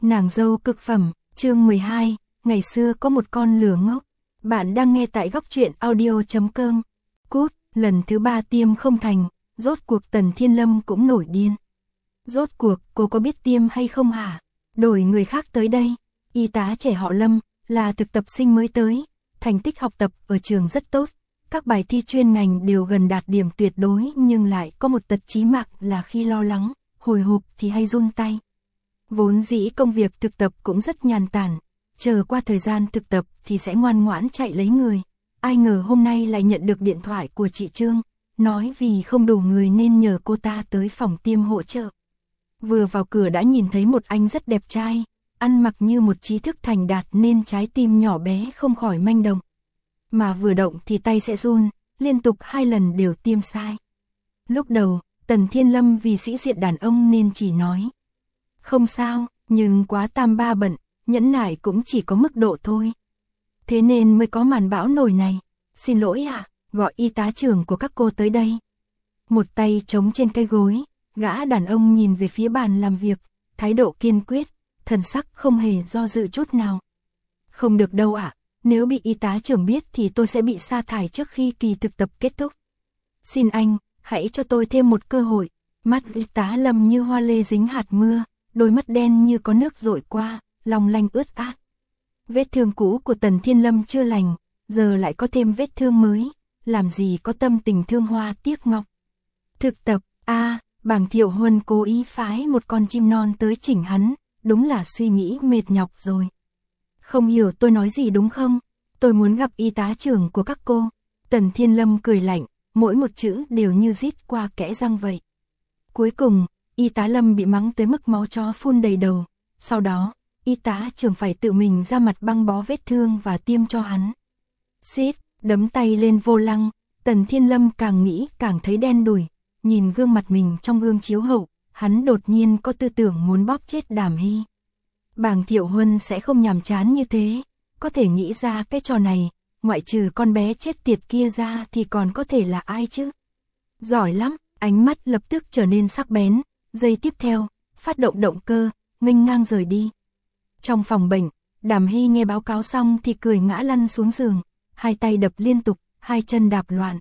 Nàng dâu cực phẩm, chương 12, ngày xưa có một con lừa ngốc. Bạn đang nghe tại góc truyện audio.com. Cút, lần thứ 3 tiêm không thành, rốt cuộc Tần Thiên Lâm cũng nổi điên. Rốt cuộc cô có biết tiêm hay không hả? Đổi người khác tới đây. Y tá trẻ họ Lâm, là thực tập sinh mới tới, thành tích học tập ở trường rất tốt. Các bài thi chuyên ngành đều gần đạt điểm tuyệt đối, nhưng lại có một tật chí mạng là khi lo lắng, hồi hộp thì hay run tay. Vốn dĩ công việc thực tập cũng rất nhàn tản, chờ qua thời gian thực tập thì sẽ ngoan ngoãn chạy lấy người. Ai ngờ hôm nay lại nhận được điện thoại của chị Trương, nói vì không đủ người nên nhờ cô ta tới phòng tiêm hỗ trợ. Vừa vào cửa đã nhìn thấy một anh rất đẹp trai, ăn mặc như một trí thức thành đạt nên trái tim nhỏ bé không khỏi manh động. Mà vừa động thì tay sẽ run, liên tục 2 lần đều tiêm sai. Lúc đầu, Tần Thiên Lâm vì sĩ diện đàn ông nên chỉ nói không sao, nhưng quá tam ba bận, nhẫn nại cũng chỉ có mức độ thôi. Thế nên mới có màn bão nổi này. Xin lỗi ạ, gọi y tá trưởng của các cô tới đây. Một tay chống trên cây gối, gã đàn ông nhìn về phía bàn làm việc, thái độ kiên quyết, thần sắc không hề do dự chút nào. Không được đâu ạ, nếu bị y tá trưởng biết thì tôi sẽ bị sa thải trước khi kỳ thực tập kết thúc. Xin anh, hãy cho tôi thêm một cơ hội. Mắt y tá Lâm như hoa lê dính hạt mưa, đôi mắt đen như có nước dội qua, long lanh ướt át. Vết thương cũ của Tần Thiên Lâm chưa lành, giờ lại có thêm vết thương mới, làm gì có tâm tình thương hoa tiếc ngọc. Thực tập, Bàng Thiệu Huân cố ý phái một con chim non tới chỉnh hắn, đúng là suy nghĩ mệt nhọc rồi. Không hiểu tôi nói gì đúng không? Tôi muốn gặp y tá trưởng của các cô. Tần Thiên Lâm cười lạnh, mỗi một chữ đều như rít qua kẽ răng vậy. Cuối cùng, y tá Lâm bị mắng tới mức máu chó phun đầy đầu. Sau đó, y tá trưởng phải tự mình ra mặt băng bó vết thương và tiêm cho hắn. Xít, đấm tay lên vô lăng, Tần Thiên Lâm càng nghĩ càng thấy đen đủi. Nhìn gương mặt mình trong gương chiếu hậu, hắn đột nhiên có tư tưởng muốn bóp chết Đàm Hy. Bàng Thiệu Huân sẽ không nhàm chán như thế, có thể nghĩ ra cái trò này, ngoại trừ con bé chết tiệt kia ra thì còn có thể là ai chứ? Giỏi lắm, ánh mắt lập tức trở nên sắc bén, giây tiếp theo, phát động động cơ, nghênh ngang rời đi. Trong phòng bệnh, Đàm Hy nghe báo cáo xong thì cười ngã lăn xuống giường, hai tay đập liên tục, hai chân đạp loạn.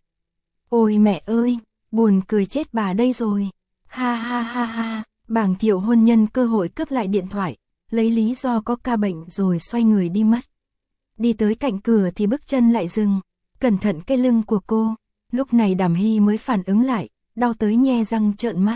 Ôi mẹ ơi, buồn cười chết bà đây rồi. Ha ha ha ha, Bàng Thiệu Huân nhân cơ hội cướp lại điện thoại, lấy lý do có ca bệnh rồi xoay người đi mất. Đi tới cạnh cửa thì bước chân lại dừng, cẩn thận cái lưng của cô. Lúc này Đàm Hy mới phản ứng lại, đau tới nhe răng trợn mắt.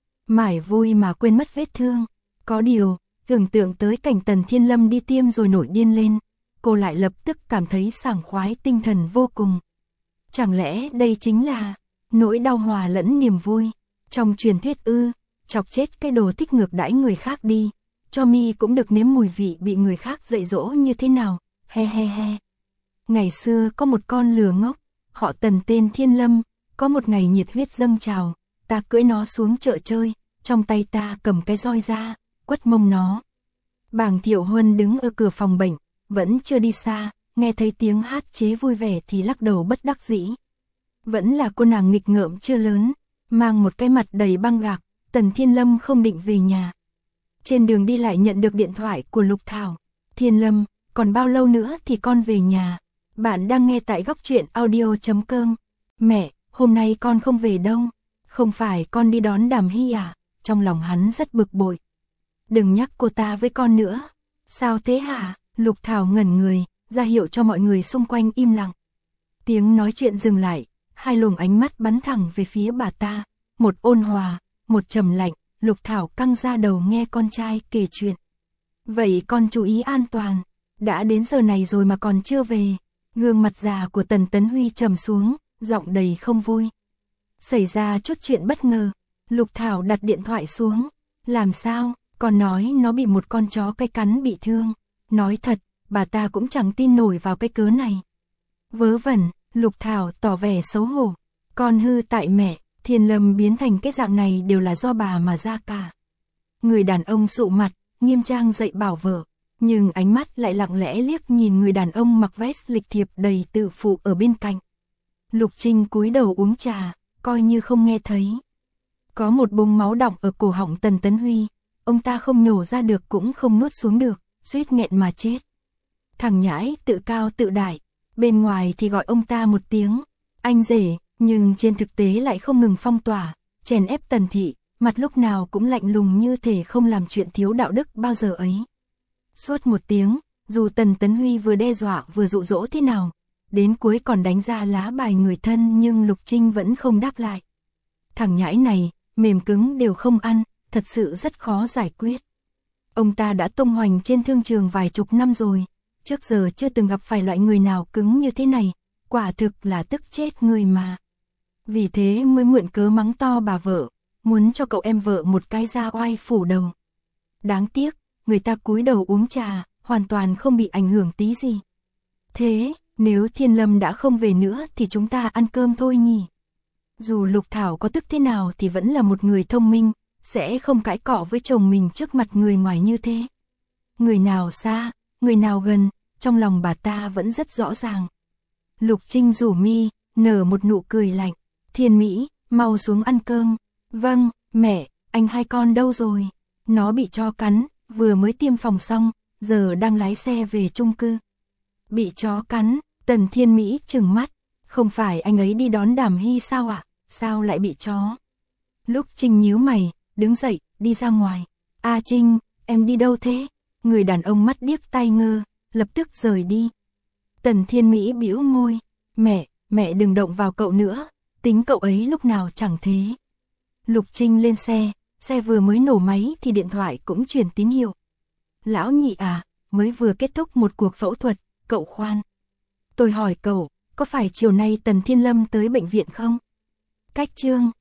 Mải vui mà quên mất vết thương. Có điều, tưởng tượng tới cảnh Tần Thiên Lâm đi tiêm rồi nổi điên lên, cô lại lập tức cảm thấy sảng khoái tinh thần vô cùng. Chẳng lẽ đây chính là nỗi đau hòa lẫn niềm vui? Trong truyền thuyết ư, chọc chết cái đồ thích ngược đãi người khác đi, cho mi cũng được nếm mùi vị bị người khác dạy dỗ như thế nào, he he he. Ngày xưa có một con lừa ngốc, họ Tần tên Thiên Lâm, có một ngày nhiệt huyết dâng trào, ta cưỡi nó xuống chợ chơi, trong tay ta cầm cái roi ra, quất mông nó. Bàng Thiệu Huân đứng ở cửa phòng bệnh, vẫn chưa đi xa, nghe thấy tiếng hát chế vui vẻ thì lắc đầu bất đắc dĩ. Vẫn là cô nàng nghịch ngợm chưa lớn, mang một cái mặt đầy băng gạc, Tần Thiên Lâm không định về nhà. Trên đường đi lại nhận được điện thoại của Lục Thảo. Thiên Lâm, còn bao lâu nữa thì con về nhà? Bạn đang nghe tại góc truyện audio.com. Mẹ, hôm nay con không về đâu. Không phải con đi đón Đàm Hy à? Trong lòng hắn rất bực bội. Đừng nhắc cô ta với con nữa. Sao thế hả? Lục Thảo ngẩn người, ra hiệu cho mọi người xung quanh im lặng. Tiếng nói chuyện dừng lại, hai luồng ánh mắt bắn thẳng về phía bà ta. Một ôn hòa, một trầm lạnh. Lục Thảo căng ra đầu nghe con trai kể chuyện. Vậy con chú ý an toàn. Đã đến giờ này rồi mà còn chưa về. Gương mặt già của Tần Tấn Huy trầm xuống, giọng đầy không vui. Xảy ra chút chuyện bất ngờ. Lục Thảo đặt điện thoại xuống. Làm sao? Con nói nó bị một con chó cái cắn bị thương. Nói thật, bà ta cũng chẳng tin nổi vào cái cớ này. Vớ vẩn, Lục Thảo tỏ vẻ xấu hổ. Con hư tại mẹ, Thiên Lâm biến thành cái dạng này đều là do bà mà ra cả. Người đàn ông sụ mặt, nghiêm trang dạy bảo vợ, nhưng ánh mắt lại lặng lẽ liếc nhìn người đàn ông mặc vest lịch thiệp đầy tự phụ ở bên cạnh. Lục Trinh cúi đầu uống trà, coi như không nghe thấy. Có một búng máu đọng ở cổ họng Tần Tấn Huy, ông ta không nhổ ra được cũng không nuốt xuống được, suýt nghẹn mà chết. Thằng nhãi tự cao tự đại, bên ngoài thì gọi ông ta một tiếng anh rể, nhưng trên thực tế lại không ngừng phong tỏa, chèn ép Tần thị, mặt lúc nào cũng lạnh lùng như thể không làm chuyện thiếu đạo đức bao giờ ấy. Suốt một tiếng, dù Tần Tấn Huy vừa đe dọa vừa dụ dỗ thế nào, đến cuối còn đánh ra lá bài người thân nhưng Lục Trinh vẫn không đáp lại. Thằng nhãi này, mềm cứng đều không ăn, thật sự rất khó giải quyết. Ông ta đã tung hoành trên thương trường vài chục năm rồi, trước giờ chưa từng gặp phải loại người nào cứng như thế này, quả thực là tức chết người mà. Vì thế mới mượn cớ mắng to bà vợ, muốn cho cậu em vợ một cái da oai phủ đầu. Đáng tiếc, người ta cúi đầu uống trà, hoàn toàn không bị ảnh hưởng tí gì. Thế, nếu Thiên Lâm đã không về nữa thì chúng ta ăn cơm thôi nhỉ? Dù Lục Thảo có tức thế nào thì vẫn là một người thông minh, sẽ không cãi cọ với chồng mình trước mặt người ngoài như thế. Người nào xa, người nào gần, trong lòng bà ta vẫn rất rõ ràng. Lục Trinh rủ mi, nở một nụ cười lạnh. Thiên Mỹ, mau xuống ăn cơm. Vâng, mẹ, anh hai con đâu rồi? Nó bị chó cắn, vừa mới tiêm phòng xong, giờ đang lái xe về chung cư. Bị chó cắn, Tần Thiên Mỹ trừng mắt. Không phải anh ấy đi đón Đàm Hy sao ạ? Sao lại bị chó? Lúc Trinh nhíu mày, đứng dậy, đi ra ngoài. A Trinh, em đi đâu thế? Người đàn ông mắt điếc tai ngơ, lập tức rời đi. Tần Thiên Mỹ bĩu môi. Mẹ đừng động vào cậu nữa, tính cậu ấy lúc nào chẳng thế. Lục Trinh lên xe vừa mới nổ máy thì điện thoại cũng truyền tín hiệu. Lão nhị à, mới vừa kết thúc một cuộc phẫu thuật, cậu khoan. Tôi hỏi cậu, có phải chiều nay Tần Thiên Lâm tới bệnh viện không? Cách Trương,